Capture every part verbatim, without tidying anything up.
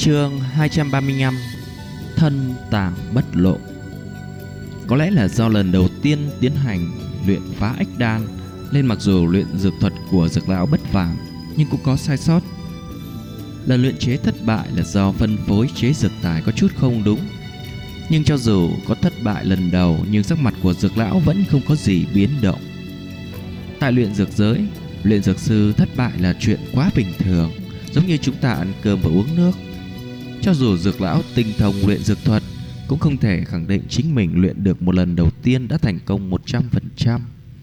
Chương hai trăm ba mươi lăm. Thân tàng bất lộ. Có lẽ là do lần đầu tiên tiến hành luyện phá ách đan, nên mặc dù luyện dược thuật của dược lão bất phàm nhưng cũng có sai sót. Lần luyện chế thất bại là do phân phối chế dược tài có chút không đúng. Nhưng cho dù có thất bại lần đầu, nhưng sắc mặt của dược lão vẫn không có gì biến động. Tại luyện dược giới, luyện dược sư thất bại là chuyện quá bình thường, giống như chúng ta ăn cơm và uống nước. Cho dù dược lão tinh thông luyện dược thuật, cũng không thể khẳng định chính mình luyện được một lần đầu tiên đã thành công một trăm phần trăm.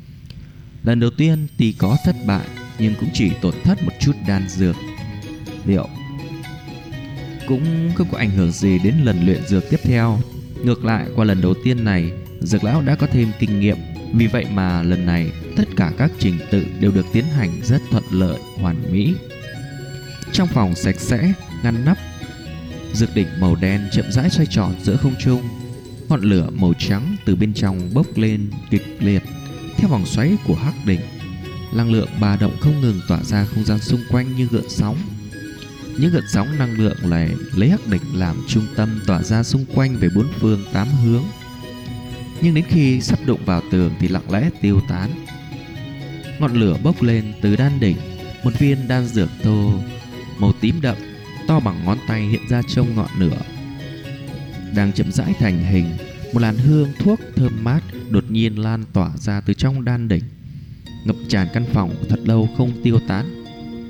Lần đầu tiên tuy có thất bại, nhưng cũng chỉ tổn thất một chút đan dược liệu, cũng không có ảnh hưởng gì đến lần luyện dược tiếp theo. Ngược lại, qua lần đầu tiên này, dược lão đã có thêm kinh nghiệm. Vì vậy mà lần này tất cả các trình tự đều được tiến hành rất thuận lợi, hoàn mỹ. Trong phòng sạch sẽ, ngăn nắp, dược đỉnh màu đen chậm rãi xoay tròn giữa không trung. Ngọn lửa màu trắng từ bên trong bốc lên kịch liệt theo vòng xoáy của hắc đỉnh. Năng lượng ba động không ngừng tỏa ra không gian xung quanh như gợn sóng. Những gợn sóng năng lượng này lấy hắc đỉnh làm trung tâm tỏa ra xung quanh về bốn phương tám hướng. Nhưng đến khi sắp đụng vào tường thì lặng lẽ tiêu tán. Ngọn lửa bốc lên từ đan đỉnh. Một viên đan dược thô màu tím đậm to bằng ngón tay hiện ra trong ngọn lửa, đang chậm rãi thành hình. Một làn hương thuốc thơm mát đột nhiên lan tỏa ra từ trong đan đỉnh, ngập tràn căn phòng thật lâu không tiêu tán.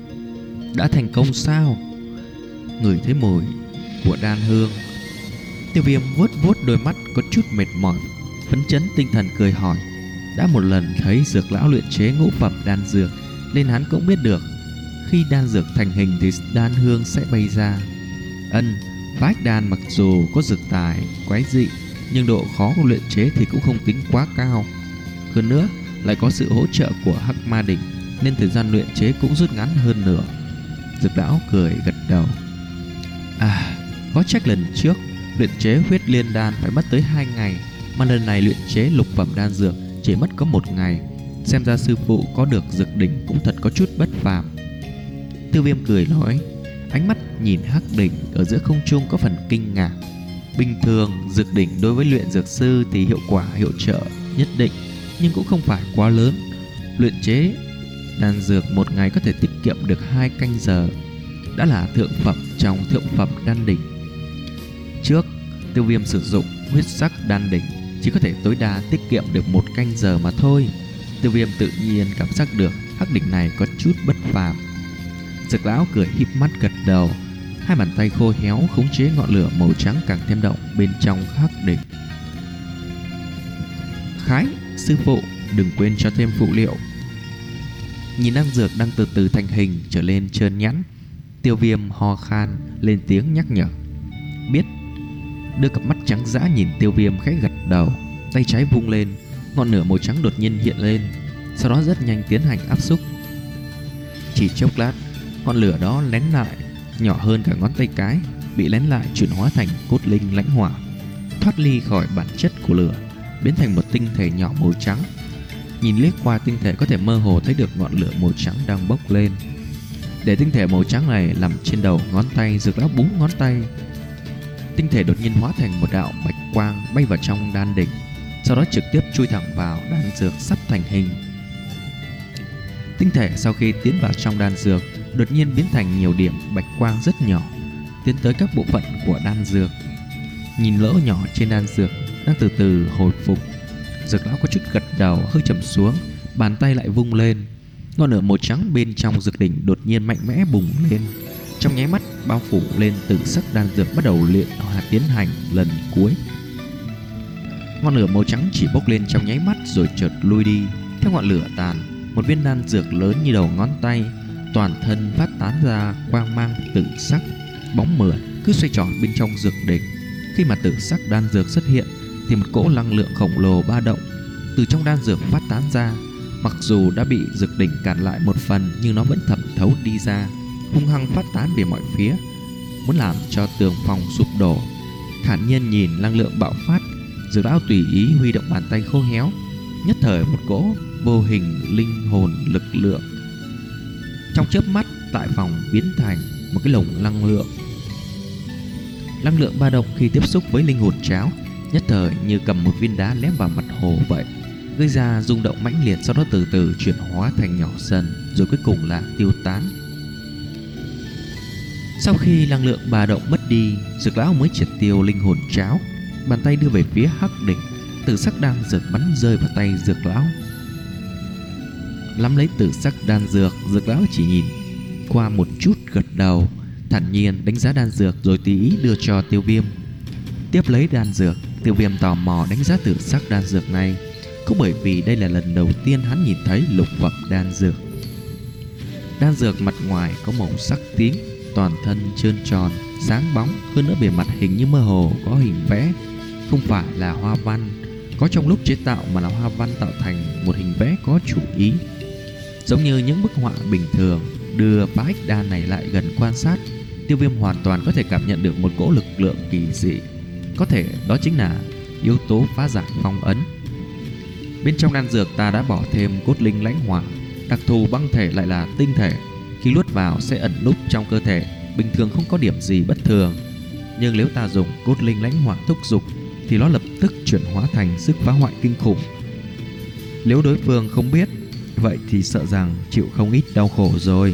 Đã thành công sao? Ngửi thấy mùi của đan hương, Tiêu Viêm vuốt vuốt đôi mắt có chút mệt mỏi, phấn chấn tinh thần cười hỏi. Đã một lần thấy dược lão luyện chế ngũ phẩm đan dược, nên hắn cũng biết được khi đan dược thành hình thì đan hương sẽ bay ra. Ân, phá ách đan mặc dù có dược tài quái dị, nhưng độ khó của luyện chế thì cũng không tính quá cao. Hơn nữa lại có sự hỗ trợ của hắc ma đỉnh, nên thời gian luyện chế cũng rút ngắn hơn nửa. Dược lão cười gật đầu. À, có trách lần trước luyện chế huyết liên đan phải mất tới hai ngày, mà lần này luyện chế lục phẩm đan dược chỉ mất có một ngày. Xem ra sư phụ có được dược đỉnh cũng thật có chút bất phàm. Tiêu Viêm cười nói, ánh mắt nhìn hắc đỉnh ở giữa không trung có phần kinh ngạc. Bình thường dược đỉnh đối với luyện dược sư thì hiệu quả hiệu trợ nhất định, nhưng cũng không phải quá lớn. Luyện chế đan dược một ngày có thể tiết kiệm được hai canh giờ, đã là thượng phẩm trong thượng phẩm đan đỉnh. Trước Tiêu Viêm sử dụng huyết sắc đan đỉnh chỉ có thể tối đa tiết kiệm được một canh giờ mà thôi. Tiêu Viêm tự nhiên cảm giác được hắc đỉnh này có chút bất phàm. Dược lão cười híp mắt gật đầu, hai bàn tay khô héo khống chế ngọn lửa màu trắng càng thêm động bên trong hắc đỉnh. Khái, sư phụ, đừng quên cho thêm phụ liệu. Nhìn đan dược đang từ từ thành hình trở lên trơn nhẵn, Tiêu Viêm ho khan lên tiếng nhắc nhở. Biết. Đưa cặp mắt trắng dã nhìn Tiêu Viêm khẽ gật đầu, tay trái vung lên, ngọn lửa màu trắng đột nhiên hiện lên, sau đó rất nhanh tiến hành áp xúc. Chỉ chốc lát, ngọn lửa đó lén lại, nhỏ hơn cả ngón tay cái, bị lén lại chuyển hóa thành cốt linh lãnh hỏa, thoát ly khỏi bản chất của lửa, biến thành một tinh thể nhỏ màu trắng. Nhìn liếc qua tinh thể có thể mơ hồ thấy được ngọn lửa màu trắng đang bốc lên. Để tinh thể màu trắng này nằm trên đầu ngón tay, dược lão búng ngón tay, tinh thể đột nhiên hóa thành một đạo bạch quang bay vào trong đan đỉnh, sau đó trực tiếp chui thẳng vào đan dược sắp thành hình. Tinh thể sau khi tiến vào trong đan dược đột nhiên biến thành nhiều điểm bạch quang rất nhỏ, tiến tới các bộ phận của đan dược. Nhìn lỗ nhỏ trên đan dược đang từ từ hồi phục, dược lão có chút gật đầu, hơi trầm xuống, bàn tay lại vung lên. Ngọn lửa màu trắng bên trong dược đỉnh đột nhiên mạnh mẽ bùng lên, trong nháy mắt bao phủ lên tử sắc đan dược, bắt đầu luyện hòa tiến hành lần cuối. Ngọn lửa màu trắng chỉ bốc lên trong nháy mắt rồi chợt lui đi. Theo ngọn lửa tàn, một viên đan dược lớn như đầu ngón tay, toàn thân phát tán ra quang mang tử sắc, bóng mượt cứ xoay tròn bên trong dược đỉnh. Khi mà tử sắc đan dược xuất hiện thì một cỗ năng lượng khổng lồ ba động từ trong đan dược phát tán ra. Mặc dù đã bị dược đỉnh cản lại một phần, nhưng nó vẫn thẩm thấu đi ra, hung hăng phát tán về mọi phía, muốn làm cho tường phòng sụp đổ. Thản nhiên nhìn năng lượng bạo phát, dược lão tùy ý huy động bàn tay khô héo, nhất thời một cỗ vô hình linh hồn lực lượng trong chớp mắt tại phòng biến thành một cái lồng năng lượng Năng lượng ba động khi tiếp xúc với linh hồn cháo nhất thời như cầm một viên đá ném vào mặt hồ vậy, gây ra rung động mãnh liệt, sau đó từ từ chuyển hóa thành nhỏ dần, rồi cuối cùng là tiêu tán. Sau khi năng lượng ba động mất đi, Dược lão mới triệt tiêu linh hồn cháo. Bàn tay đưa về phía Hắc Đỉnh, tử sắc đan dược bắn rơi vào tay Dược lão. Nắm lấy tử sắc đan dược, Dược lão chỉ nhìn qua một chút, gật đầu, thản nhiên đánh giá đan dược rồi tùy ý đưa cho Tiêu Viêm. Tiếp lấy đan dược, Tiêu Viêm tò mò đánh giá tử sắc đan dược này, cũng bởi vì đây là lần đầu tiên hắn nhìn thấy lục phẩm đan dược. Đan dược mặt ngoài có màu sắc tím, toàn thân trơn tròn, sáng bóng, hơn nữa bề mặt hình như mơ hồ có hình vẽ, không phải là hoa văn có trong lúc chế tạo, mà là hoa văn tạo thành một hình vẽ có chủ ý, giống như những bức họa bình thường. Đưa phá ích đan này lại gần quan sát, Tiêu Viêm hoàn toàn có thể cảm nhận được một cỗ lực lượng kỳ dị, có thể đó chính là yếu tố phá giải phong ấn. Bên trong đan dược ta đã bỏ thêm cốt linh lãnh hỏa, đặc thù băng thể lại là tinh thể, khi luốt vào sẽ ẩn núp trong cơ thể, bình thường không có điểm gì bất thường. Nhưng nếu ta dùng cốt linh lãnh hỏa thúc dục thì nó lập tức chuyển hóa thành sức phá hoại kinh khủng. Nếu đối phương không biết, vậy thì sợ rằng chịu không ít đau khổ rồi.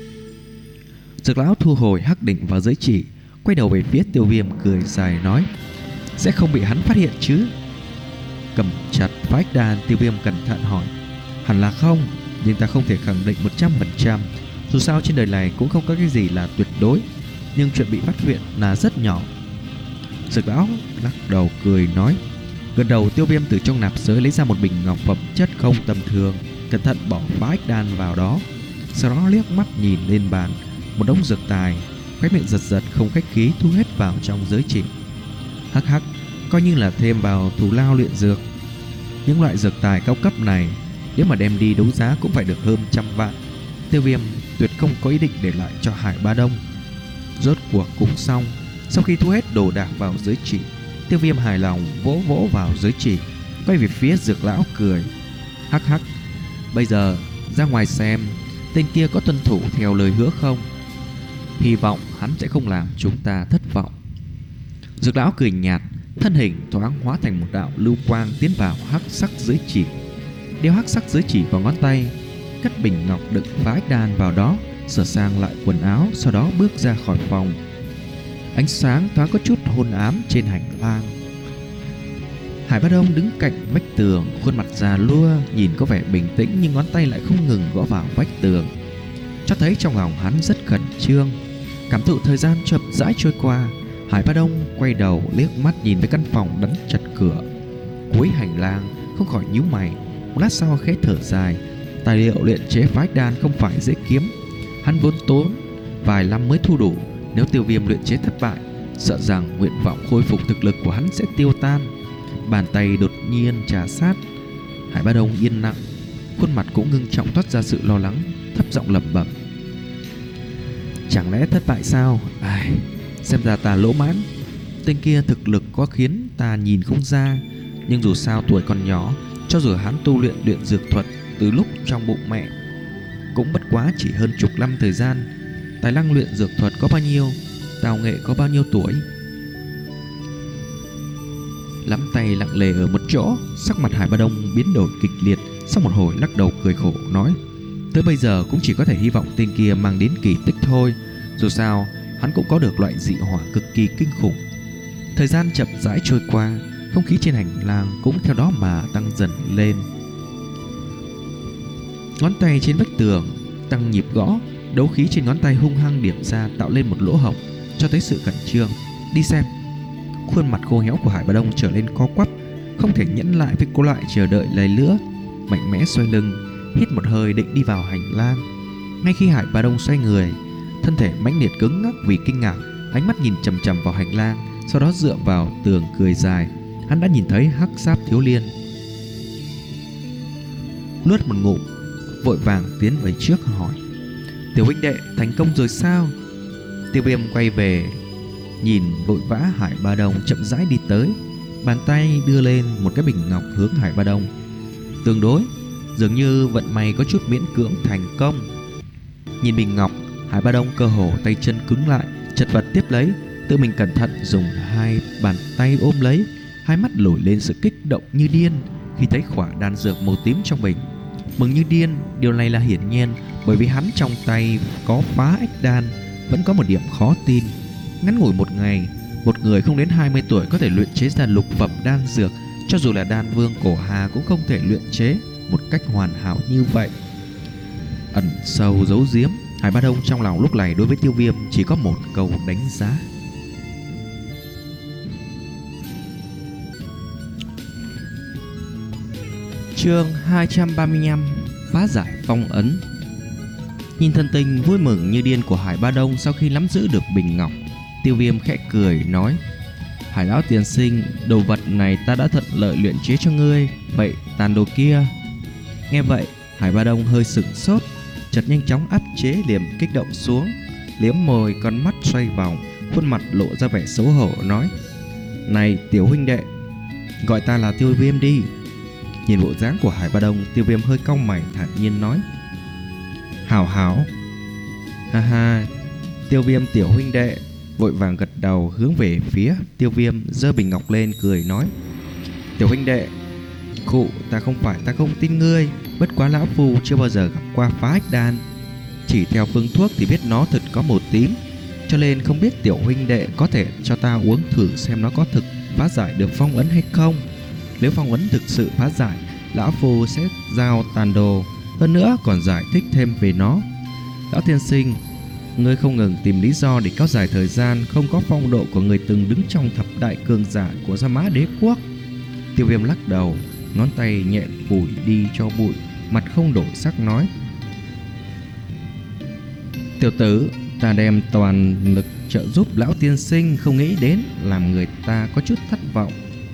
Dược lão thu hồi Hắc Đỉnh vào giới chỉ, quay đầu về phía Tiêu Viêm cười dài nói: sẽ không bị hắn phát hiện chứ? Cầm chặt phá ích đan, Tiêu Viêm cẩn thận hỏi: hẳn là không, nhưng ta không thể khẳng định một trăm phần trăm. Dù sao trên đời này cũng không có cái gì là tuyệt đối, nhưng chuyện bị phát hiện là rất nhỏ. Dược lão lắc đầu cười nói. Gần đầu, Tiêu Viêm từ trong nạp giới lấy ra một bình ngọc phẩm chất không tầm thường, cẩn thận bỏ phá ích đan vào đó, sau đó liếc mắt nhìn lên bàn một đống dược tài, khóe miệng giật giật, không khách khí thu hết vào trong giới chỉ. Hắc hắc, coi như là thêm vào thù lao luyện dược. Những loại dược tài cao cấp này nếu mà đem đi đấu giá cũng phải được hơn trăm vạn. Tiêu Viêm tuyệt không có ý định để lại cho Hải Ba Đông. Rốt cuộc cũng xong. Sau khi thu hết đồ đạc vào giới chỉ, Tiêu Viêm hài lòng vỗ vỗ vào giới chỉ, quay về phía Dược lão cười: hắc hắc, bây giờ ra ngoài xem tên kia có tuân thủ theo lời hứa không. Hy vọng hắn sẽ không làm chúng ta thất vọng. Dược lão cười nhạt, thân hình thoáng hóa thành một đạo lưu quang tiến vào hắc sắc giới chỉ, đeo hắc sắc giới chỉ vào ngón tay, cất bình ngọc đựng phá ích đan vào đó, sửa sang lại quần áo, sau đó bước ra khỏi phòng. Ánh sáng thoáng có chút hôn ám trên hành lang. Hải Bá Đông đứng cạnh vách tường, khuôn mặt già lua, nhìn có vẻ bình tĩnh nhưng ngón tay lại không ngừng gõ vào vách tường, cho thấy trong lòng hắn rất khẩn trương. Cảm thụ thời gian chậm rãi trôi qua, Hải Bá Đông quay đầu liếc mắt nhìn với căn phòng đóng chặt cửa. Cuối hành lang không khỏi nhíu mày, một lát sau khẽ thở dài. Tài liệu luyện chế phá ích đan không phải dễ kiếm, hắn vốn tốn vài năm mới thu đủ. Nếu Tiêu Viêm luyện chế thất bại, sợ rằng nguyện vọng khôi phục thực lực của hắn sẽ tiêu tan. Bàn tay đột nhiên trà sát. Hải Bá Đông yên lặng, khuôn mặt cũng ngưng trọng, toát ra sự lo lắng, thấp giọng lẩm bẩm: chẳng lẽ thất bại sao? Ai, xem ra ta lỗ mãn. Tên kia thực lực có khiến ta nhìn không ra, nhưng dù sao tuổi còn nhỏ, cho dù hắn tu luyện luyện dược thuật từ lúc trong bụng mẹ, cũng bất quá chỉ hơn chục năm thời gian. Tài năng luyện dược thuật có bao nhiêu, tào nghệ có bao nhiêu tuổi. Lắm tay lặng lề ở một chỗ, sắc mặt Hải Bá Đông biến đổi kịch liệt. Sau một hồi lắc đầu cười khổ nói: tới bây giờ cũng chỉ có thể hy vọng tên kia mang đến kỳ tích thôi. Dù sao hắn cũng có được loại dị hỏa cực kỳ kinh khủng. Thời gian chậm rãi trôi qua, không khí trên hành lang cũng theo đó mà tăng dần lên. Ngón tay trên vách tường tăng nhịp gõ, đấu khí trên ngón tay hung hăng điểm ra, tạo lên một lỗ hổng, cho thấy sự khẩn trương. Đi xem. Khuôn mặt khô héo của Hải Bá Đông trở lên co quắp, không thể nhẫn lại với cô lại chờ đợi lời nữa, mạnh mẽ xoay lưng, hít một hơi định đi vào hành lang. Ngay khi Hải Bá Đông xoay người, thân thể mãnh liệt cứng ngắc vì kinh ngạc, ánh mắt nhìn chằm chằm vào hành lang, sau đó dựa vào tường cười dài. Hắn đã nhìn thấy hắc giáp thiếu liên. Nuốt một ngụm, vội vàng tiến về trước hỏi: tiểu huynh đệ thành công rồi sao? Tiêu Viêm quay về nhìn vội vã Hải Bá Đông chậm rãi đi tới, bàn tay đưa lên một cái bình ngọc hướng Hải Bá Đông. Tương đối, dường như vận may có chút miễn cưỡng thành công. Nhìn bình ngọc, Hải Bá Đông cơ hồ tay chân cứng lại, chật vật tiếp lấy, tự mình cẩn thận dùng hai bàn tay ôm lấy, hai mắt nổi lên sự kích động như điên khi thấy khỏa đan dược màu tím trong bình. Mừng như điên, điều này là hiển nhiên, bởi vì hắn trong tay có phá ách đan. Vẫn có một điểm khó tin, ngắn ngủi một ngày, một người không đến hai mươi tuổi có thể luyện chế ra lục phẩm đan dược. Cho dù là đan vương cổ Hà cũng không thể luyện chế một cách hoàn hảo như vậy. Ẩn sâu giấu giếm, Hải Ba Đông trong lòng lúc này đối với Tiêu Viêm chỉ có một câu đánh giá. Chương hai trăm ba mươi lăm: Phá giải phong ấn. Nhìn thân tình vui mừng như điên của Hải Ba Đông sau khi nắm giữ được bình ngọc, Tiêu Viêm khẽ cười nói: Hải lão tiên sinh, đồ vật này ta đã thuận lợi luyện chế cho ngươi, vậy tàn đồ kia? Nghe vậy, Hải Ba Đông hơi sửng sốt, chợt nhanh chóng áp chế liềm kích động xuống, liếm môi, con mắt xoay vòng, khuôn mặt lộ ra vẻ xấu hổ nói: Này tiểu huynh đệ, gọi ta là Tiêu Viêm đi. Nhìn bộ dáng của Hải Ba Đông, Tiêu Viêm hơi cau mày, thản nhiên nói: Hảo hảo. Ha ha. Tiêu Viêm tiểu huynh đệ vội vàng gật đầu, hướng về phía Tiêu Viêm, giơ bình ngọc lên cười nói: Tiểu huynh đệ, cụ, ta không phải ta không tin ngươi, bất quá lão phu chưa bao giờ gặp qua phá ách đan, chỉ theo phương thuốc thì biết nó thật có màu tím, cho nên không biết tiểu huynh đệ có thể cho ta uống thử xem nó có thực phá giải được phong ấn hay không. Nếu phong ấn thực sự phá giải, lão phu sẽ giao tàn đồ, hơn nữa còn giải thích thêm về nó. Lão tiên sinh, ngươi không ngừng tìm lý do để kéo dài thời gian, không có phong độ của người từng đứng trong thập đại cường giả của Gia Mã Đế quốc. Tiêu Viêm lắc đầu, ngón tay nhẹ phủi đi cho bụi, mặt không đổi sắc nói: Tiểu tử, ta đem toàn lực trợ giúp lão tiên sinh, không nghĩ đến làm người ta có chút thất vọng.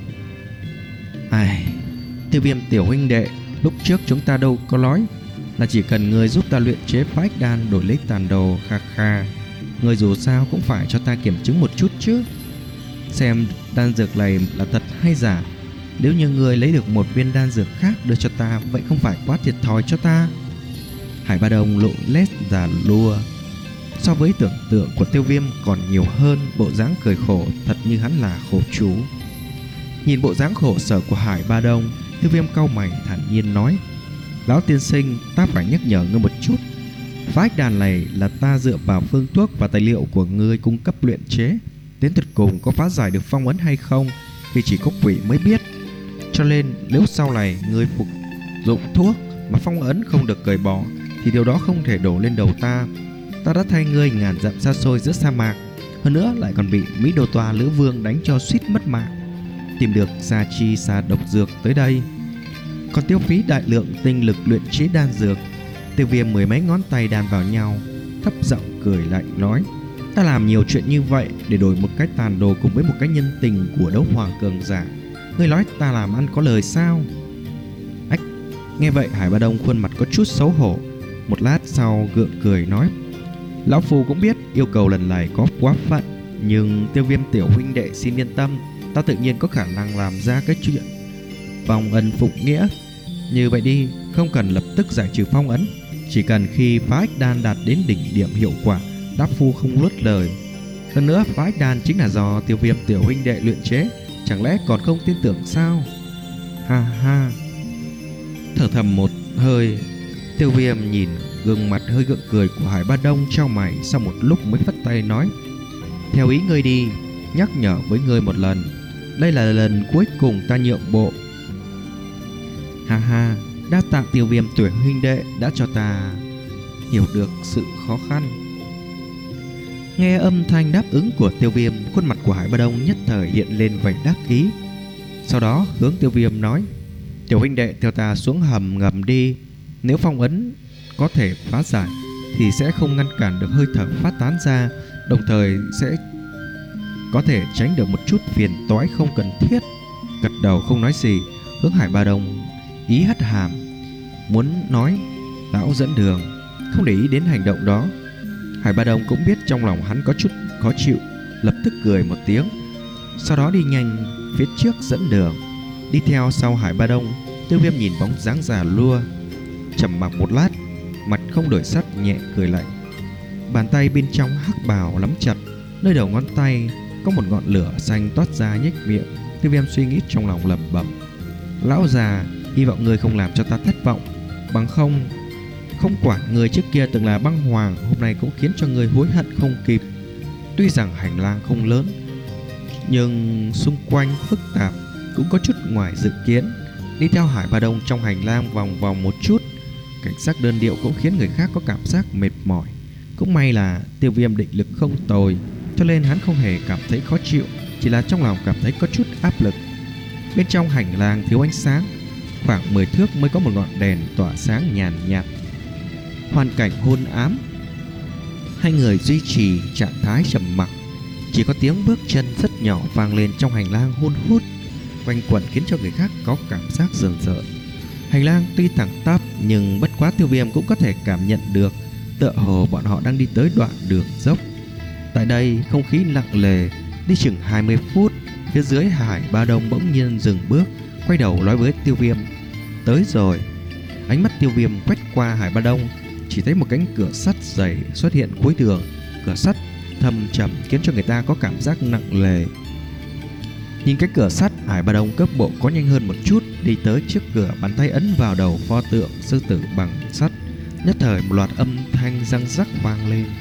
Ai, Tiêu Viêm tiểu huynh đệ, lúc trước chúng ta đâu có nói là chỉ cần người giúp ta luyện chế phá ách đan đổi lấy tàn đồ. Kha kha, người dù sao cũng phải cho ta kiểm chứng một chút chứ, xem đan dược này là thật hay giả. Nếu như người lấy được một viên đan dược khác đưa cho ta, vậy không phải quá thiệt thòi cho ta? Hải Ba Đông lộ lét già lua, so với tưởng tượng của Tiêu Viêm còn nhiều hơn, bộ dáng cười khổ, thật như hắn là khổ chú. Nhìn bộ dáng khổ sở của Hải Ba Đông, Tiêu Viêm cau mày, thản nhiên nói: Lão tiên sinh, ta phải nhắc nhở ngươi một chút, phá ách đàn này là ta dựa vào phương thuốc và tài liệu của ngươi cung cấp luyện chế, đến tuyệt cùng có phá giải được phong ấn hay không thì chỉ có quỷ mới biết. Cho nên nếu sau này ngươi phục dụng thuốc mà phong ấn không được cởi bỏ thì điều đó không thể đổ lên đầu ta. Ta đã thay ngươi ngàn dặm xa xôi giữa sa mạc, hơn nữa lại còn bị Mỹ Đô Toa Lữ Vương đánh cho suýt mất mạng, tìm được Sa Chi Sa độc dược tới đây, còn tiêu phí đại lượng tinh lực luyện chế đan dược. Tiêu Viêm mười mấy ngón tay đan vào nhau, thấp giọng cười lạnh nói: Ta làm nhiều chuyện như vậy để đổi một cái tàn đồ cùng với một cái nhân tình của đấu hoàng cường giả, ngươi nói ta làm ăn có lời sao? Ách. Nghe vậy Hải Ba Đông khuôn mặt có chút xấu hổ, một lát sau gượng cười nói: Lão phu cũng biết yêu cầu lần này có quá phận, nhưng Tiêu Viêm tiểu huynh đệ xin yên tâm, ta tự nhiên có khả năng làm ra cái chuyện phong ấn phục nghĩa. Như vậy đi, không cần lập tức giải trừ phong ấn, chỉ cần khi phá ách đan đạt đến đỉnh điểm hiệu quả, đáp phu không nuốt lời. Hơn nữa phá ách đan chính là do Tiêu Viêm tiểu huynh đệ luyện chế, chẳng lẽ còn không tin tưởng sao? Ha ha. Thở thầm một hơi, Tiêu Viêm nhìn gương mặt hơi gượng cười của Hải Ba Đông, trao mày, sau một lúc mới phất tay nói: Theo ý ngươi đi, nhắc nhở với ngươi một lần, đây là lần cuối cùng ta nhượng bộ. Ha ha, đa tạ Tiêu Viêm tuyển huynh đệ đã cho ta hiểu được sự khó khăn. Nghe âm thanh đáp ứng của Tiêu Viêm, khuôn mặt của Hải Ba Đông nhất thời hiện lên vẻ đắc ý. Sau đó hướng Tiêu Viêm nói: Tiểu huynh đệ theo ta xuống hầm ngầm đi, nếu phong ấn có thể phá giải thì sẽ không ngăn cản được hơi thở phát tán ra, đồng thời sẽ có thể tránh được một chút phiền toái không cần thiết. Gật đầu không nói gì, hướng Hải Ba Đông ý hất hàm, muốn nói lão dẫn đường, không để ý đến hành động đó. Hải Ba Đông cũng biết trong lòng hắn có chút khó chịu, lập tức cười một tiếng, sau đó đi nhanh phía trước dẫn đường. Đi theo sau Hải Ba Đông, Tiêu Viêm nhìn bóng dáng già lua, trầm mặc một lát, mặt không đổi sắc, nhẹ cười lạnh, bàn tay bên trong hắc bào nắm chặt, Nơi đầu ngón tay có một ngọn lửa xanh toát ra nhếch miệng. Tiêu Viêm suy nghĩ trong lòng lẩm bẩm: lão già, hy vọng người không làm cho ta thất vọng, bằng không không quản người trước kia từng là băng hoàng, hôm nay cũng khiến cho người hối hận không kịp. Tuy rằng hành lang không lớn, nhưng xung quanh phức tạp, cũng có chút ngoài dự kiến. Đi theo Hải Ba Đông trong hành lang vòng vòng một chút, cảnh sắc đơn điệu cũng khiến người khác có cảm giác mệt mỏi. Cũng may là Tiêu Viêm định lực không tồi, cho nên hắn không hề cảm thấy khó chịu, chỉ là trong lòng cảm thấy có chút áp lực. Bên trong hành lang thiếu ánh sáng, khoảng mười thước mới có một ngọn đèn tỏa sáng nhàn nhạt. Hoàn cảnh hôn ám, hai người duy trì trạng thái trầm mặc. Chỉ có tiếng bước chân rất nhỏ vang lên trong hành lang hun hút, quanh quẩn khiến cho người khác có cảm giác rờn rợn. Hành lang tuy thẳng tắp nhưng bất quá Tiêu Viêm cũng có thể cảm nhận được, tựa hồ bọn họ đang đi tới đoạn đường dốc. Tại đây không khí nặng nề. Đi chừng hai mươi phút, phía dưới Hải Ba Đông bỗng nhiên dừng bước, quay đầu nói với Tiêu Viêm: tới rồi. Ánh mắt Tiêu Viêm quét qua Hải Ba Đông, chỉ thấy một cánh cửa sắt dày xuất hiện cuối đường. Cửa sắt thâm trầm khiến cho người ta có cảm giác nặng nề. Nhìn cái cửa sắt, Hải Ba Đông cấp bộ có nhanh hơn một chút, đi tới trước cửa, bàn tay ấn vào đầu pho tượng sư tử bằng sắt. Nhất thời một loạt âm thanh răng rắc vang lên.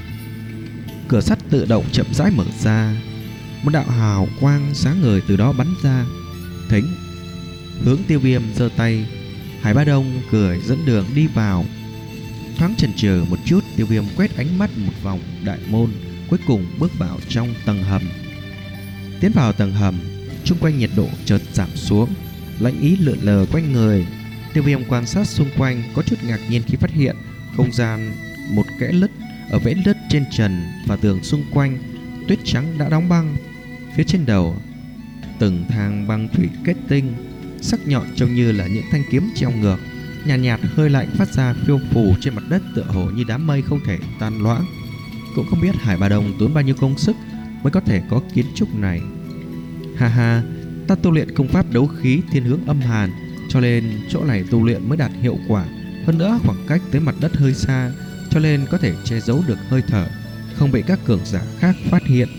Cửa sắt tự động chậm rãi mở ra, một đạo hào quang sáng ngời từ đó bắn ra. Thính hướng Tiêu Viêm giơ tay, Hải Ba Đông cười dẫn đường đi vào. Thoáng chần chừ một chút, Tiêu Viêm quét ánh mắt một vòng đại môn, cuối cùng bước vào trong tầng hầm. Tiến vào tầng hầm, chung quanh nhiệt độ chợt giảm xuống, lạnh ý lượn lờ quanh người. Tiêu Viêm quan sát xung quanh, có chút ngạc nhiên khi phát hiện không gian một kẽ lứt ở vết nứt trên trần và tường xung quanh, tuyết trắng đã đóng băng. Phía trên đầu từng thang băng thủy kết tinh, sắc nhọn trông như là những thanh kiếm treo ngược. Nhàn nhạt, nhạt hơi lạnh phát ra phiêu phù trên mặt đất, tựa hồ như đám mây không thể tan loãng. Cũng không biết Hải Ba Đông tốn bao nhiêu công sức mới có thể có kiến trúc này. Ha ha, ta tu luyện công pháp đấu khí thiên hướng âm hàn, cho nên chỗ này tu luyện mới đạt hiệu quả. Hơn nữa khoảng cách tới mặt đất hơi xa, cho nên có thể che giấu được hơi thở, không bị các cường giả khác phát hiện.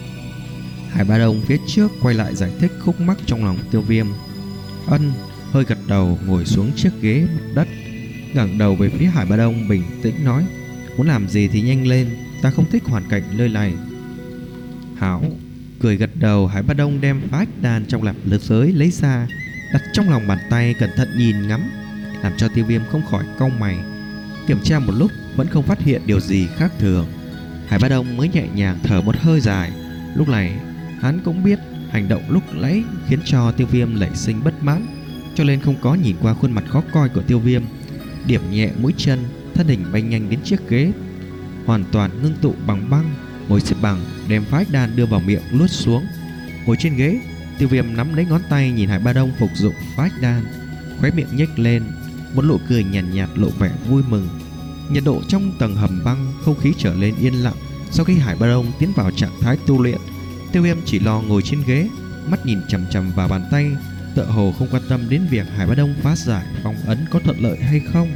Hải Ba Đông phía trước quay lại giải thích khúc mắc trong lòng Tiêu Viêm. Ân hơi gật đầu, ngồi xuống chiếc ghế mặt đất, ngẩng đầu về phía Hải Ba Đông, bình tĩnh nói: muốn làm gì thì nhanh lên, ta không thích hoàn cảnh nơi này. Hảo. Cười gật đầu, Hải Ba Đông đem phá ách đan trong lạp lực giới lấy ra, đặt trong lòng bàn tay, cẩn thận nhìn ngắm, làm cho Tiêu Viêm không khỏi cau mày. Kiểm tra một lúc vẫn không phát hiện điều gì khác thường, Hải Ba Đông mới nhẹ nhàng thở một hơi dài. Lúc này hắn cũng biết hành động lúc nãy khiến cho Tiêu Viêm nảy sinh bất mãn, cho nên không có nhìn qua khuôn mặt khó coi của Tiêu Viêm, điểm nhẹ mũi chân, thân hình bay nhanh đến chiếc ghế, hoàn toàn ngưng tụ bằng băng, ngồi xếp bằng, đem phá ách đan đưa vào miệng nuốt xuống. Ngồi trên ghế, Tiêu Viêm nắm lấy ngón tay nhìn Hải Ba Đông phục dụng phá ách đan, khóe miệng nhếch lên một nụ cười nhàn nhạt, nhạt lộ vẻ vui mừng. Nhiệt độ trong tầng hầm băng, không khí trở lên yên lặng. Sau khi Hải Ba Đông tiến vào trạng thái tu luyện, Tiêu Viêm chỉ lo ngồi trên ghế, mắt nhìn chằm chằm vào bàn tay, tựa hồ không quan tâm đến việc Hải Ba Đông phá giải phong ấn có thuận lợi hay không.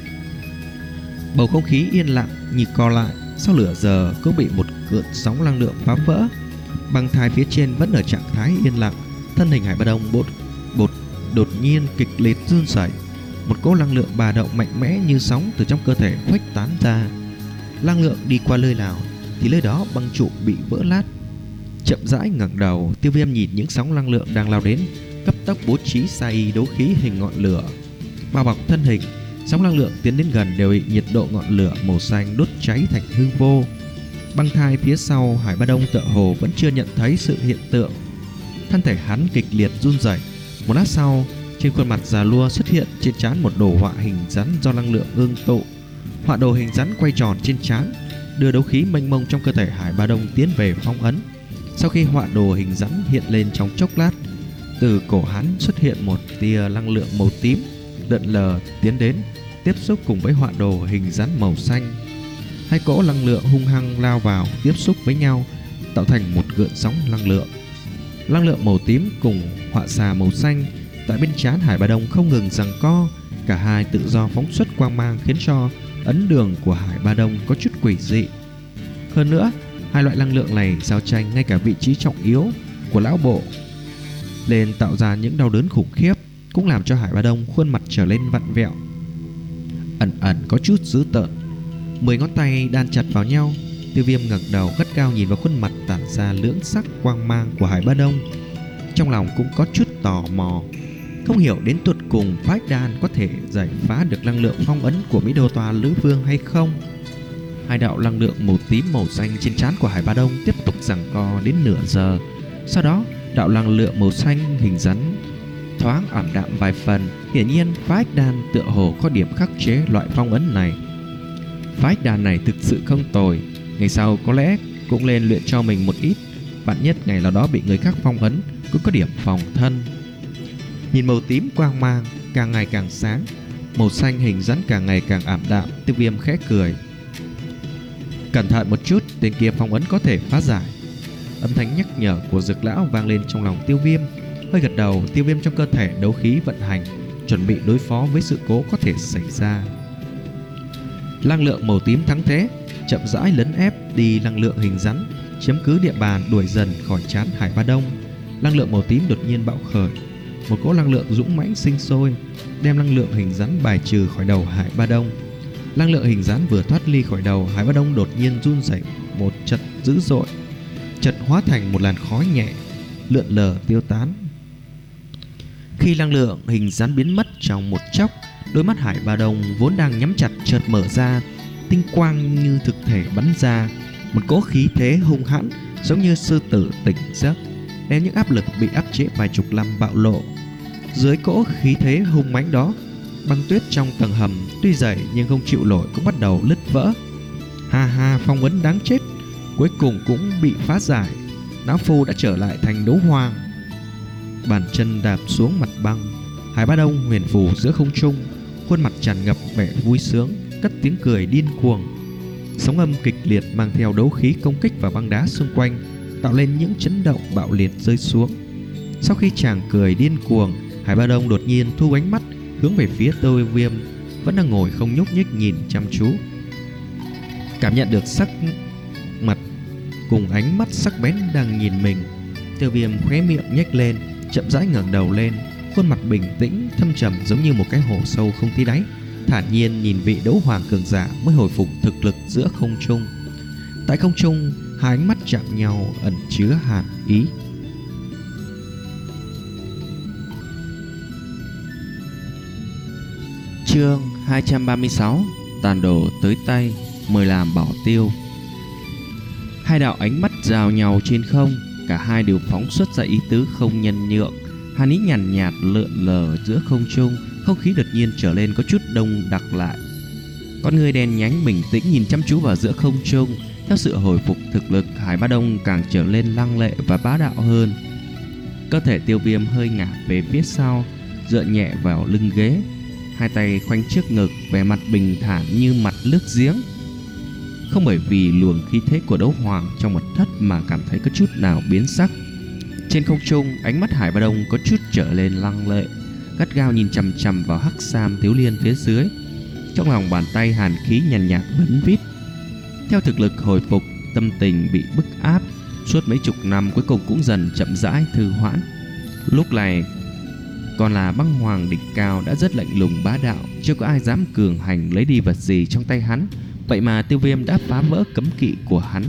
Bầu không khí yên lặng như co lại, sau nửa giờ cũng bị một cơn sóng năng lượng phá vỡ. Băng thai phía trên vẫn ở trạng thái yên lặng, thân hình Hải Ba Đông bột bột đột nhiên kịch liệt run rẩy, một cỗ năng lượng bà động mạnh mẽ như sóng từ trong cơ thể khuếch tán ra. Năng lượng đi qua nơi nào thì nơi đó băng trụ bị vỡ lát. Chậm rãi ngẩng đầu, Tiêu Viêm nhìn những sóng năng lượng đang lao đến, cấp tốc bố trí sa y đấu khí hình ngọn lửa bao bọc thân hình. Sóng năng lượng tiến đến gần đều bị nhiệt độ ngọn lửa màu xanh đốt cháy thành hư vô. Băng thai phía sau Hải Ba Đông tựa hồ vẫn chưa nhận thấy sự hiện tượng, thân thể hắn kịch liệt run rẩy. Một lát sau, trên khuôn mặt già lua xuất hiện trên trán một đồ họa hình rắn do năng lượng ngưng tụ. Họa đồ hình rắn quay tròn trên trán, đưa đấu khí mênh mông trong cơ thể Hải Ba Đông tiến về phong ấn. Sau khi họa đồ hình rắn hiện lên trong chốc lát, từ cổ hắn xuất hiện một tia năng lượng màu tím lượn lờ tiến đến, tiếp xúc cùng với họa đồ hình rắn màu xanh. Hai cỗ năng lượng hung hăng lao vào, tiếp xúc với nhau, tạo thành một gợn sóng năng lượng. Năng lượng màu tím cùng họa xà màu xanh tại bên trán Hải Ba Đông không ngừng giằng co, cả hai tự do phóng xuất quang mang khiến cho ấn đường của Hải Ba Đông có chút quỷ dị. Hơn nữa, Hai loại năng lượng này giao tranh ngay cả vị trí trọng yếu của lão bộ, lên tạo ra những đau đớn khủng khiếp, cũng làm cho Hải Ba Đông khuôn mặt trở lên vặn vẹo, ẩn ẩn có chút dữ tợn. Mười ngón tay đan chặt vào nhau. Tiêu Viêm ngẩng đầu gắt gao nhìn vào khuôn mặt tản ra lưỡng sắc quang mang của Hải Ba Đông, trong lòng cũng có chút tò mò, không hiểu đến tuột cùng phách đan có thể giải phá được năng lượng phong ấn của Mỹ Đô Toa Lữ Vương hay không. Hai đạo năng lượng màu tím màu xanh trên trán của Hải Ba Đông tiếp tục giằng co đến nửa giờ. Sau đó, đạo năng lượng màu xanh hình rắn thoáng ảm đạm vài phần. Hiển nhiên, phách đan tựa hồ có điểm khắc chế loại phong ấn này. Phách đan này thực sự không tồi, ngày sau có lẽ cũng nên luyện cho mình một ít, vạn nhất ngày nào đó bị người khác phong ấn cũng có điểm phòng thân. Nhìn màu tím quang mang càng ngày càng sáng, màu xanh hình rắn càng ngày càng ảm đạm, Tiêu Viêm khẽ cười. Cẩn thận một chút, tên kia phong ấn có thể phá giải. Âm thanh nhắc nhở của Dược lão vang lên trong lòng Tiêu Viêm. Hơi gật đầu, Tiêu Viêm trong cơ thể đấu khí vận hành, chuẩn bị đối phó với sự cố có thể xảy ra. Năng lượng màu tím thắng thế, chậm rãi lấn ép đi năng lượng hình rắn, chiếm cứ địa bàn, đuổi dần khỏi trán Hải Ba Đông. Năng lượng màu tím đột nhiên bạo khởi, một cỗ năng lượng dũng mãnh sinh sôi, đem năng lượng hình rắn bài trừ khỏi đầu Hải Ba Đông. Năng lượng hình rắn vừa thoát ly khỏi đầu, Hải Ba Đông đột nhiên run rẩy một trận dữ dội, chợt hóa thành một làn khói nhẹ lượn lờ tiêu tán. Khi năng lượng hình rắn biến mất trong một chốc, đôi mắt Hải Ba Đông vốn đang nhắm chặt chợt mở ra, tinh quang như thực thể bắn ra, một cỗ khí thế hung hãn giống như sư tử tỉnh giấc, đem những áp lực bị áp chế vài chục năm bạo lộ. Dưới cỗ khí thế hung mãnh đó, băng tuyết trong tầng hầm tuy dày nhưng không chịu nổi cũng bắt đầu nứt vỡ. Ha ha, phong ấn đáng chết cuối cùng cũng bị phá giải. Lão phu đã trở lại thành đấu hoàng. Bàn chân đạp xuống mặt băng, Hải Ba Đông huyền phù giữa không trung, khuôn mặt tràn ngập vẻ vui sướng, cất tiếng cười điên cuồng. Sóng âm kịch liệt mang theo đấu khí công kích vào băng đá xung quanh, tạo lên những chấn động bạo liệt rơi xuống. Sau khi chàng cười điên cuồng, Hải Ba Đông đột nhiên thu ánh mắt hướng về phía Tiêu Viêm vẫn đang ngồi không nhúc nhích nhìn chăm chú. Cảm nhận được sắc mặt cùng ánh mắt sắc bén đang nhìn mình, Tiêu Viêm khóe miệng nhếch lên, chậm rãi ngẩng đầu lên, khuôn mặt bình tĩnh thâm trầm giống như một cái hồ sâu không thấy đáy, thản nhiên nhìn vị đấu hoàng cường giả mới hồi phục thực lực giữa không trung. Tại không trung, hai ánh mắt chạm nhau ẩn chứa hàn ý. Chương hai trăm ba mươi sáu, tàn đồ tới tay, mời làm bảo tiêu. Hai đạo ánh mắt giao nhau trên không, cả hai đều phóng xuất ra ý tứ không nhân nhượng. Hàn ý nhàn nhạt, nhạt lượn lờ giữa không trung, không khí đột nhiên trở lên có chút đông đặc lại. Con người đen nhánh bình tĩnh nhìn chăm chú vào giữa không trung. Theo sự hồi phục thực lực, Hải Ba Đông càng trở lên lăng lệ và bá đạo hơn. Cơ thể Tiêu Viêm hơi ngả về phía sau, dựa nhẹ vào lưng ghế, hai tay khoanh trước ngực, vẻ mặt bình thản như mặt nước giếng. Không bởi vì luồng khí thế của đấu hoàng trong mật thất mà cảm thấy có chút nào biến sắc. Trên không trung, ánh mắt Hải Ba Đông có chút trở lên lăng lệ, gắt gao nhìn chằm chằm vào hắc sam thiếu liên phía dưới. Trong lòng bàn tay hàn khí nhàn nhạt, nhạt bấn vít. Theo thực lực hồi phục, tâm tình bị bức áp suốt mấy chục năm cuối cùng cũng dần chậm rãi thư hoãn. Lúc này còn là băng hoàng đỉnh cao đã rất lạnh lùng bá đạo, chưa có ai dám cường hành lấy đi vật gì trong tay hắn. Vậy mà Tiêu Viêm đã phá vỡ cấm kỵ của hắn.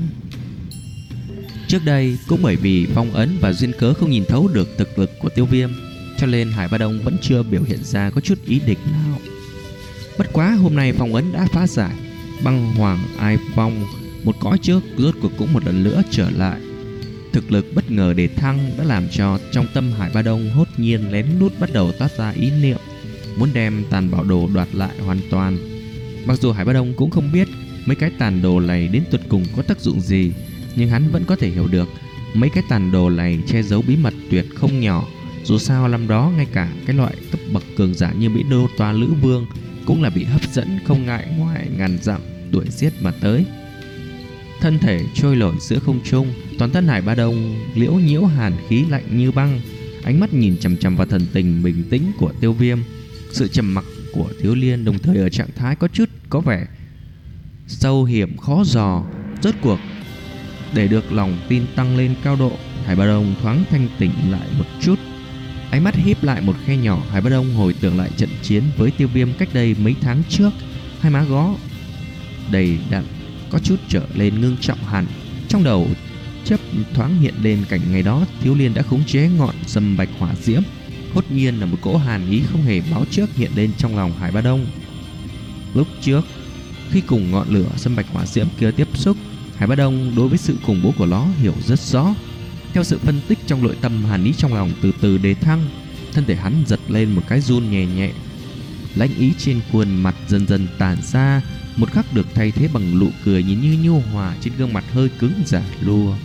Trước đây cũng bởi vì phong ấn và duyên cớ không nhìn thấu được thực lực của Tiêu Viêm, cho nên Hải Ba Đông vẫn chưa biểu hiện ra có chút ý địch nào. Bất quá hôm nay phong ấn đã phá giải, băng hoàng ai phong một cõi trước rốt cuộc cũng một lần nữa trở lại. Thực lực bất ngờ để thăng đã làm cho trong tâm Hải Ba Đông hốt nhiên lén lút bắt đầu toát ra ý niệm muốn đem tàn bảo đồ đoạt lại hoàn toàn. Mặc dù Hải Ba Đông cũng không biết mấy cái tàn đồ này đến tuyệt cùng có tác dụng gì, nhưng hắn vẫn có thể hiểu được mấy cái tàn đồ này che giấu bí mật tuyệt không nhỏ. Dù sao năm đó ngay cả cái loại cấp bậc cường giả như Mỹ Đô Toa Lữ Vương cũng là bị hấp dẫn không ngại ngoài ngàn dặm đuổi giết mà tới. Thân thể trôi nổi giữa không trung, toàn thân Hải Ba Đông liễu nhiễu hàn khí lạnh như băng, ánh mắt nhìn chằm chằm vào thần tình bình tĩnh của Tiêu Viêm. Sự trầm mặc của Thiếu Liên đồng thời ở trạng thái có chút có vẻ sâu hiểm khó dò. Rốt cuộc Để được lòng tin tăng lên cao độ, Hải Ba Đông thoáng thanh tỉnh lại một chút. Ánh mắt híp lại một khe nhỏ, Hải Ba Đông hồi tưởng lại trận chiến với Tiêu Viêm cách đây mấy tháng trước. Hai má gó đầy đặn có chút trở lên ngưng trọng hẳn. Trong đầu chớp thoáng hiện lên cảnh ngày đó Thiếu Liên đã khống chế ngọn sâm bạch hỏa diễm. Hốt nhiên là một cỗ hàn ý không hề báo trước hiện lên trong lòng Hải Ba Đông. Lúc trước, khi cùng ngọn lửa sâm bạch hỏa diễm kia tiếp xúc, Hải Ba Đông đối với sự khủng bố của nó hiểu rất rõ. Theo sự phân tích trong nội tâm, hàn ý trong lòng từ từ đề thăng. Thân thể hắn giật lên một cái run nhẹ nhẹ. Lãnh ý trên khuôn mặt dần dần tản ra, một khắc được thay thế bằng nụ cười nhìn như nhu hòa trên gương mặt hơi cứng giả lua.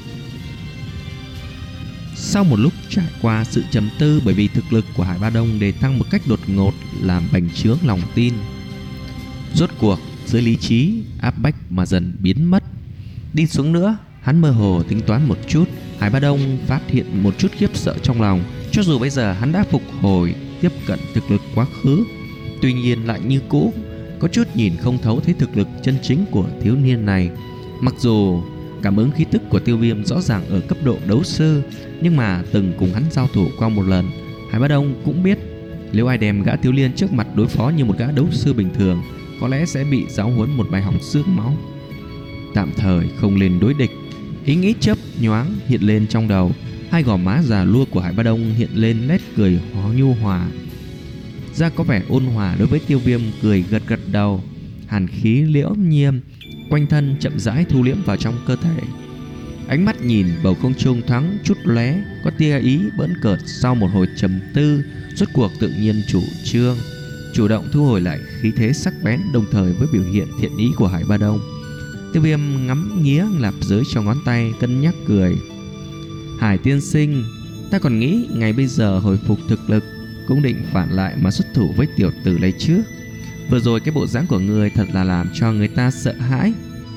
Sau một lúc trải qua sự trầm tư, bởi vì thực lực của Hải Ba Đông đề thăng một cách đột ngột làm bành trướng lòng tin, rốt cuộc dưới lý trí áp bách mà dần biến mất. Đi xuống nữa, hắn mơ hồ tính toán một chút. Hải Ba Đông phát hiện một chút khiếp sợ trong lòng. Cho dù bây giờ hắn đã phục hồi, tiếp cận thực lực quá khứ, tuy nhiên lại như cũ có chút nhìn không thấu thấy thực lực chân chính của thiếu niên này. Mặc dù cảm ứng khí tức của Tiêu Viêm rõ ràng ở cấp độ đấu sư, nhưng mà từng cùng hắn giao thủ qua một lần, Hải Ba Đông cũng biết nếu ai đem gã thiếu liên trước mặt đối phó như một gã đấu sư bình thường, có lẽ sẽ bị giáo huấn một bài học xương máu. Tạm thời không lên đối địch, ý nghĩ chớp nhoáng hiện lên trong đầu. Hai gò má già lua của Hải Ba Đông hiện lên nét cười hóa nhu hòa, ra có vẻ ôn hòa. Đối với Tiêu Viêm cười gật gật đầu. Hàn khí liễu nhiêm quanh thân chậm rãi thu liễm vào trong cơ thể. Ánh mắt nhìn bầu không trung thoáng chút lóe có tia ý bỡn cợt. Sau một hồi trầm tư, rốt cuộc tự nhiên chủ trương chủ động thu hồi lại khí thế sắc bén, đồng thời với biểu hiện thiện ý của Hải Ba Đông. Tiêu Viêm ngắm nghía lạp giới cho ngón tay, cân nhắc cười. Hải tiên sinh, ta còn nghĩ ngày bây giờ hồi phục thực lực cũng định phản lại mà xuất thủ với tiểu tử lấy trước. Vừa rồi cái bộ dáng của người thật là làm cho người ta sợ hãi.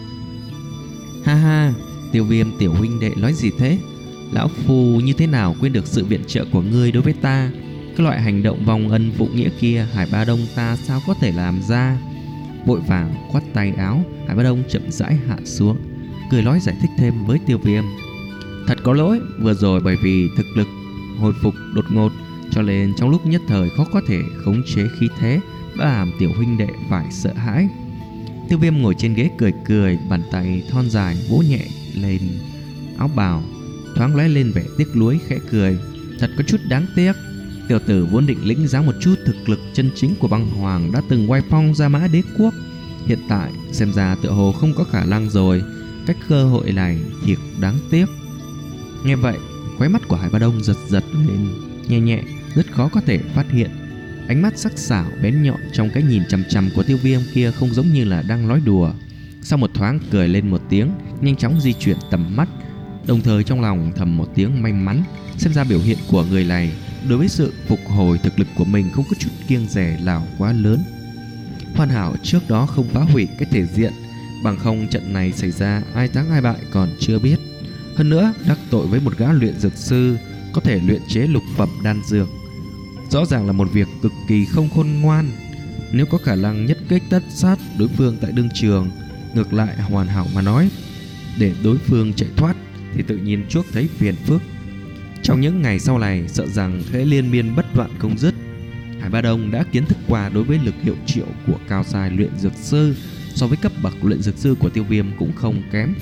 Ha ha, Tiêu Viêm tiểu huynh đệ nói gì thế? Lão phu như thế nào quên được sự viện trợ của ngươi đối với ta? Cái loại hành động vòng ân phụ nghĩa kia Hải Ba Đông ta sao có thể làm ra? Vội vàng khoát tay áo, Hải Ba Đông chậm rãi hạ xuống, cười nói giải thích thêm với Tiêu Viêm. Thật có lỗi, vừa rồi bởi vì thực lực hồi phục đột ngột, cho nên trong lúc nhất thời khó có thể khống chế khí thế, đã làm tiểu huynh đệ phải sợ hãi. Tiêu Viêm ngồi trên ghế cười cười, bàn tay thon dài vỗ nhẹ lên áo bào, thoáng lóe lên vẻ tiếc nuối, khẽ cười. Thật có chút đáng tiếc. Tiểu tử vốn định lĩnh giáo một chút thực lực chân chính của băng hoàng đã từng oai phong Gia Mã Đế Quốc, hiện tại xem ra tựa hồ không có khả năng rồi. Cách cơ hội này thiệt đáng tiếc. Nghe vậy, khóe mắt của Hải Ba Đông giật giật lên nhẹ nhẹ, rất khó có thể phát hiện. Ánh mắt sắc sảo bén nhọn trong cái nhìn chằm chằm của Tiêu Viêm kia không giống như là đang nói đùa. Sau một thoáng cười lên một tiếng, nhanh chóng di chuyển tầm mắt, đồng thời trong lòng thầm một tiếng may mắn. Xem ra biểu hiện của người này đối với sự phục hồi thực lực của mình không có chút kiêng dè nào quá lớn. Hoàn hảo trước đó không phá hủy cái thể diện, bằng không trận này xảy ra ai thắng ai bại còn chưa biết. Hơn nữa đắc tội với một gã luyện dược sư có thể luyện chế lục phẩm đan dược, rõ ràng là một việc cực kỳ không khôn ngoan. Nếu có khả năng nhất kích tất sát đối phương tại đương trường, ngược lại hoàn hảo mà nói, để đối phương chạy thoát thì tự nhiên chuốc thấy phiền phức. Trong những ngày sau này sợ rằng sẽ liên miên bất đoạn không dứt. Hải Ba Đông đã kiến thức qua đối với lực hiệu triệu của cao giai luyện dược sư, so với cấp bậc luyện dược sư của Tiêu Viêm cũng không kém.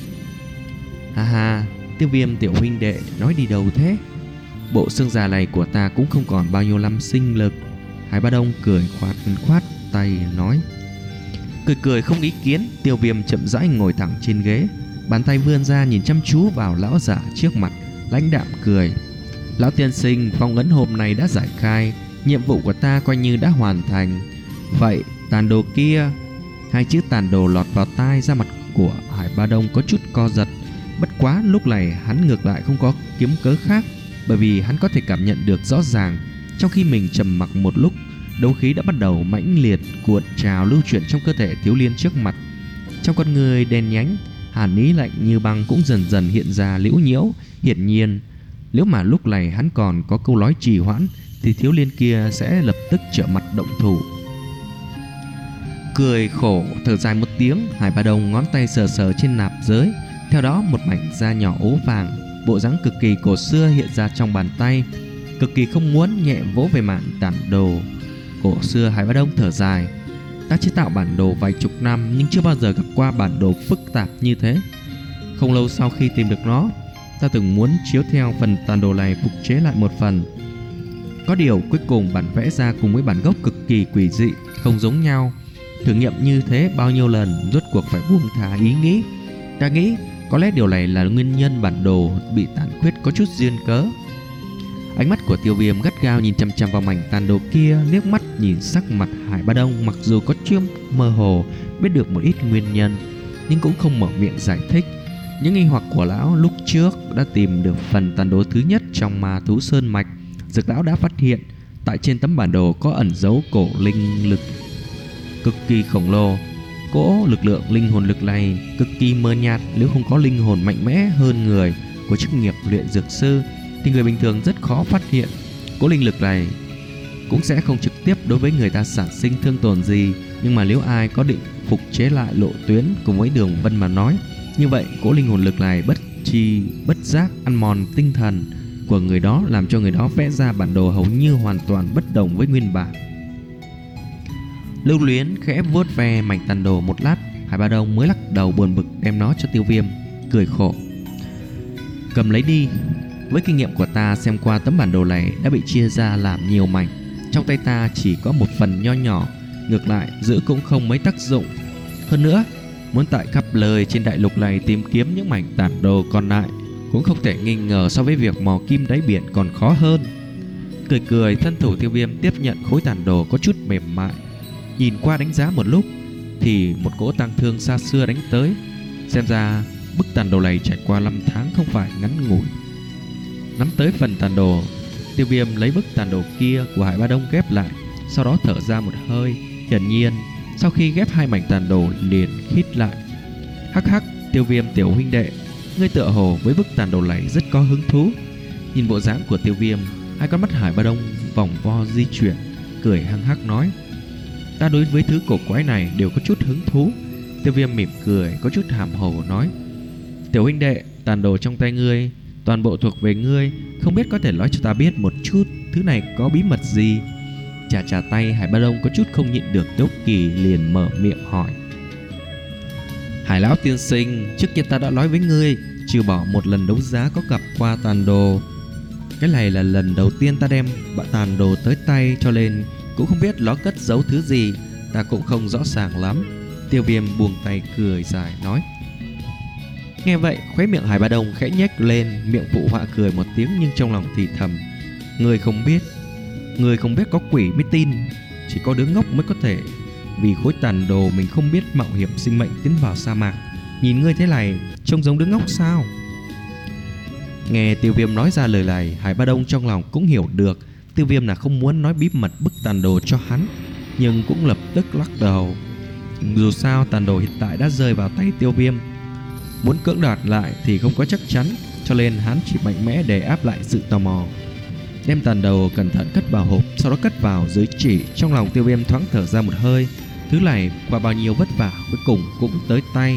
Ha ha, Tiêu Viêm tiểu huynh đệ nói đi đâu thế? Bộ xương già này của ta cũng không còn bao nhiêu năm sinh lực. Hải Ba Đông cười khoát khoát tay nói. Cười cười không ý kiến, Tiêu Viêm chậm rãi ngồi thẳng trên ghế, bàn tay vươn ra nhìn chăm chú vào lão giả trước mặt, lãnh đạm cười. Lão tiên sinh, phong ấn hôm nay đã giải khai, nhiệm vụ của ta coi như đã hoàn thành. Vậy tàn đồ kia? Hai chữ tàn đồ lọt vào tai, ra mặt của Hải Ba Đông có chút co giật. Bất quá lúc này hắn ngược lại không có kiếm cớ khác, bởi vì hắn có thể cảm nhận được rõ ràng, trong khi mình trầm mặc một lúc, đấu khí đã bắt đầu mãnh liệt cuộn trào lưu chuyển trong cơ thể thiếu liên trước mặt. Trong con người đen nhánh, hàn ý lạnh như băng cũng dần dần hiện ra liễu nhiễu. Hiển nhiên, nếu mà lúc này hắn còn có câu nói trì hoãn thì thiếu liên kia sẽ lập tức trở mặt động thủ. Cười khổ thở dài một tiếng, Hải Ba Đông ngón tay sờ sờ trên nạp giới, Theo đó, một mảnh da nhỏ ố vàng, bộ dáng cực kỳ cổ xưa hiện ra trong bàn tay. Cực kỳ không muốn nhẹ vỗ về mảnh bản đồ cổ xưa, Hải Bá Đông thở dài. Ta chế tạo bản đồ vài chục năm nhưng chưa bao giờ gặp qua bản đồ phức tạp như thế. Không lâu sau khi tìm được nó, ta từng muốn chiếu theo phần tàn đồ này phục chế lại một phần. Có điều cuối cùng bản vẽ ra cùng với bản gốc cực kỳ quỷ dị, không giống nhau. Thử nghiệm như thế bao nhiêu lần, rốt cuộc phải buông thả ý nghĩ. Ta nghĩ có lẽ điều này là nguyên nhân bản đồ bị tàn khuyết có chút duyên cớ. Ánh mắt của Tiêu Viêm gắt gao nhìn chằm chằm vào mảnh tàn đồ kia, liếc mắt nhìn sắc mặt Hải Bá Đông, mặc dù có chút mơ hồ biết được một ít nguyên nhân, nhưng cũng không mở miệng giải thích. Những nghi hoặc của lão lúc trước đã tìm được phần tàn đồ thứ nhất trong Ma Thú Sơn Mạch. Dược lão đã phát hiện tại trên tấm bản đồ có ẩn dấu cổ linh lực cực kỳ khổng lồ. Cỗ lực lượng linh hồn lực này cực kỳ mờ nhạt, nếu không có linh hồn mạnh mẽ hơn người của chức nghiệp luyện dược sư thì người bình thường rất khó phát hiện. Cỗ linh lực này cũng sẽ không trực tiếp đối với người ta sản sinh thương tổn gì, nhưng mà nếu ai có định phục chế lại lộ tuyến cùng với Đường Vân mà nói, như vậy cỗ linh hồn lực này bất chi bất giác ăn mòn tinh thần của người đó, làm cho người đó vẽ ra bản đồ hầu như hoàn toàn bất đồng với nguyên bản. Lưu Luyến khẽ vuốt ve mảnh tàn đồ một lát, Hải Bá Đông mới lắc đầu buồn bực đem nó cho Tiêu Viêm, cười khổ. Cầm lấy đi. Với kinh nghiệm của ta, xem qua tấm bản đồ này đã bị chia ra làm nhiều mảnh, trong tay ta chỉ có một phần nho nhỏ, ngược lại giữ cũng không mấy tác dụng. Hơn nữa, muốn tại khắp nơi trên đại lục này tìm kiếm những mảnh tàn đồ còn lại cũng không thể nghi ngờ so với việc mò kim đáy biển còn khó hơn. Cười cười, thân thủ Tiêu Viêm tiếp nhận khối tàn đồ có chút mềm mại, nhìn qua đánh giá một lúc thì một cỗ tang thương xa xưa đánh tới. Xem ra bức tàn đồ này trải qua năm tháng không phải ngắn ngủi. Nắm tới phần tàn đồ, Tiêu Viêm lấy bức tàn đồ kia của Hải Bá Đông ghép lại, sau đó thở ra một hơi. Hiển nhiên sau khi ghép hai mảnh tàn đồ liền khít lại. Hắc hắc, Tiêu Viêm tiểu huynh đệ, ngươi tựa hồ với bức tàn đồ này rất có hứng thú. Nhìn bộ dáng của Tiêu Viêm, hai con mắt Hải Bá Đông vòng vo di chuyển, cười hăng hắc nói: Ta đối với thứ cổ quái này đều có chút hứng thú. Tiêu Viêm mỉm cười, có chút hàm hồ nói: Tiểu huynh đệ, tàn đồ trong tay ngươi toàn bộ thuộc về ngươi, không biết có thể nói cho ta biết một chút thứ này có bí mật gì? Chà chà tay, Hải Bá Đông có chút không nhịn được đốc kỳ, liền mở miệng hỏi: Hải lão tiên sinh, trước kia ta đã nói với ngươi, trừ bỏ một lần đấu giá có gặp qua tàn đồ, cái này là lần đầu tiên ta đem tàn đồ tới tay, cho nên cũng không biết nó cất giấu thứ gì, ta cũng không rõ ràng lắm. Tiêu Viêm buông tay cười dài nói. Nghe vậy, khóe miệng Hải Bá Đông khẽ nhếch lên, miệng phụ họa cười một tiếng, nhưng trong lòng thì thầm: Người không biết, người không biết có quỷ mới tin, chỉ có đứa ngốc mới có thể vì khối tàn đồ mình không biết mạo hiểm sinh mệnh tiến vào sa mạc. Nhìn ngươi thế này, trông giống đứa ngốc sao? Nghe Tiêu Viêm nói ra lời này, Hải Bá Đông trong lòng cũng hiểu được Tiêu Viêm là không muốn nói bí mật bức tàn đồ cho hắn, nhưng cũng lập tức lắc đầu. Dù sao tàn đồ hiện tại đã rơi vào tay Tiêu Viêm, muốn cưỡng đoạt lại thì không có chắc chắn, cho nên hắn chỉ mạnh mẽ để áp lại sự tò mò. Đem tàn đồ cẩn thận cất vào hộp, sau đó cất vào dưới chỉ. Trong lòng Tiêu Viêm thoáng thở ra một hơi. Thứ này qua bao nhiêu vất vả cuối cùng cũng tới tay.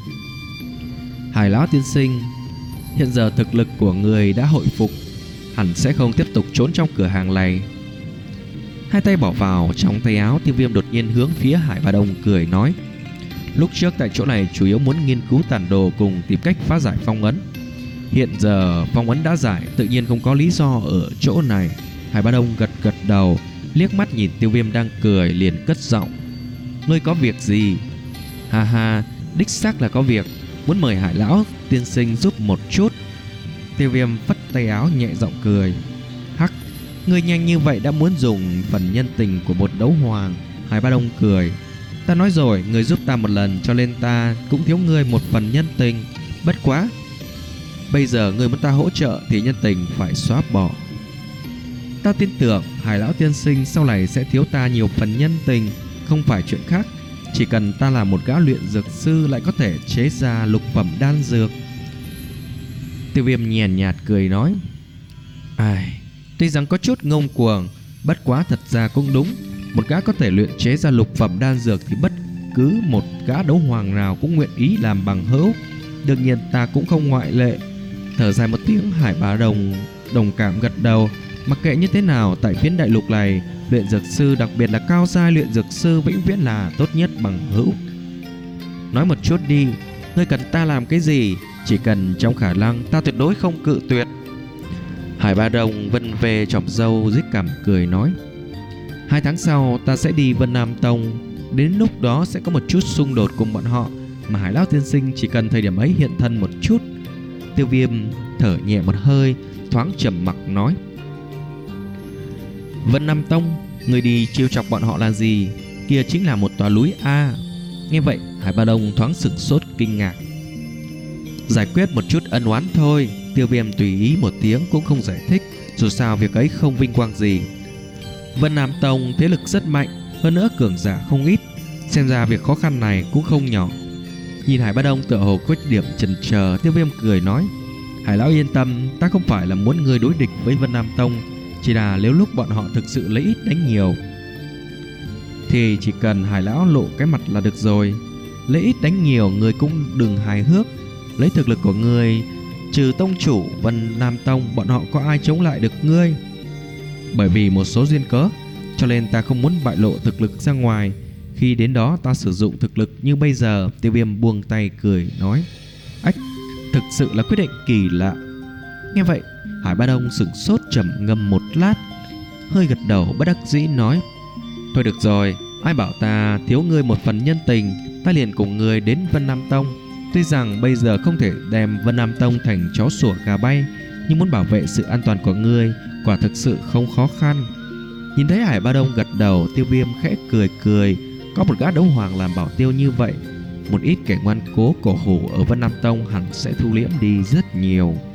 Hải lão tiên sinh, hiện giờ thực lực của người đã hồi phục, hẳn sẽ không tiếp tục trốn trong cửa hàng này. Hai tay bỏ vào trong tay áo, Tiêu Viêm đột nhiên hướng phía Hải Bá Đông cười nói: Lúc trước tại chỗ này chủ yếu muốn nghiên cứu tàn đồ cùng tìm cách phá giải phong ấn. Hiện giờ phong ấn đã giải, tự nhiên không có lý do ở chỗ này. Hải Bá Đông gật gật đầu, liếc mắt nhìn Tiêu Viêm đang cười, liền cất giọng: Ngươi có việc gì? Ha ha, đích xác là có việc, muốn mời Hải lão tiên sinh giúp một chút. Tiêu Viêm phất tay áo nhẹ giọng cười: Hắc, ngươi nhanh như vậy đã muốn dùng phần nhân tình của một đấu hoàng? Hải Bá Đông cười: Ta nói rồi, ngươi giúp ta một lần, cho nên ta cũng thiếu ngươi một phần nhân tình. Bất quá bây giờ ngươi muốn ta hỗ trợ thì nhân tình phải xóa bỏ. Ta tin tưởng Hải lão tiên sinh sau này sẽ thiếu ta nhiều phần nhân tình. Không phải chuyện khác, chỉ cần ta là một gã luyện dược sư lại có thể chế ra lục phẩm đan dược. Tiêu Viêm nhàn nhạt cười nói: Ai, tuy rằng có chút ngông cuồng, bất quá thật ra cũng đúng. Một gã có thể luyện chế ra lục phẩm đan dược thì bất cứ một gã đấu hoàng nào cũng nguyện ý làm bằng hữu. Đương nhiên ta cũng không ngoại lệ. Thở dài một tiếng, Hải Bá Đồng đồng cảm gật đầu. Mặc kệ như thế nào, tại phiến đại lục này, luyện dược sư, đặc biệt là cao giai luyện dược sư, vĩnh viễn là tốt nhất bằng hữu. Nói một chút đi, ngươi cần ta làm cái gì? Chỉ cần trong khả năng, ta tuyệt đối không cự tuyệt. Hải Bá Đồng vân về chọc râu rít cảm cười nói: Hai tháng sau ta sẽ đi Vân Nam Tông. Đến lúc đó sẽ có một chút xung đột cùng bọn họ, mà Hải Lão tiên sinh chỉ cần thời điểm ấy hiện thân một chút. Tiêu Viêm thở nhẹ một hơi, thoáng trầm mặc nói: Vân Nam Tông, người đi trêu chọc bọn họ là gì? Kia chính là một tòa núi A. Nghe vậy, Hải Bá Đồng thoáng sửng sốt kinh ngạc. Giải quyết một chút ân oán thôi. Tiêu Viêm tùy ý một tiếng cũng không giải thích, dù sao việc ấy không vinh quang gì. Vân Nam Tông thế lực rất mạnh, hơn nữa cường giả không ít, xem ra việc khó khăn này cũng không nhỏ. Nhìn Hải Bá Đồng tựa hồ có điểm chần chờ, Tiêu Viêm cười nói: Hải Lão yên tâm, ta không phải là muốn ngươi đối địch với Vân Nam Tông, chỉ là nếu lúc bọn họ thực sự lấy ít đánh nhiều thì chỉ cần Hải Lão lộ cái mặt là được rồi. Lấy ít đánh nhiều ngươi cũng đừng hài hước. Lấy thực lực của ngươi, trừ tông chủ Vân Nam Tông, bọn họ có ai chống lại được ngươi? Bởi vì một số duyên cớ, cho nên ta không muốn bại lộ thực lực ra ngoài. Khi đến đó ta sử dụng thực lực như bây giờ. Tiêu Viêm buông tay cười nói: Ách, thực sự là quyết định kỳ lạ. Nghe vậy, Hải Bá Đồng sửng sốt trầm ngâm một lát, hơi gật đầu bất đắc dĩ nói: Thôi được rồi, ai bảo ta thiếu ngươi một phần nhân tình, ta liền cùng ngươi đến Vân Nam Tông. Tuy rằng bây giờ không thể đem Vân Nam Tông thành chó sủa gà bay, nhưng muốn bảo vệ sự an toàn của ngươi quả thực sự không khó khăn. Nhìn thấy Hải Bá Đồng gật đầu, Tiêu Viêm khẽ cười cười. Có một gã đấu hoàng làm bảo tiêu như vậy, một ít kẻ ngoan cố cổ hủ ở Vân Nam Tông hẳn sẽ thu liễm đi rất nhiều.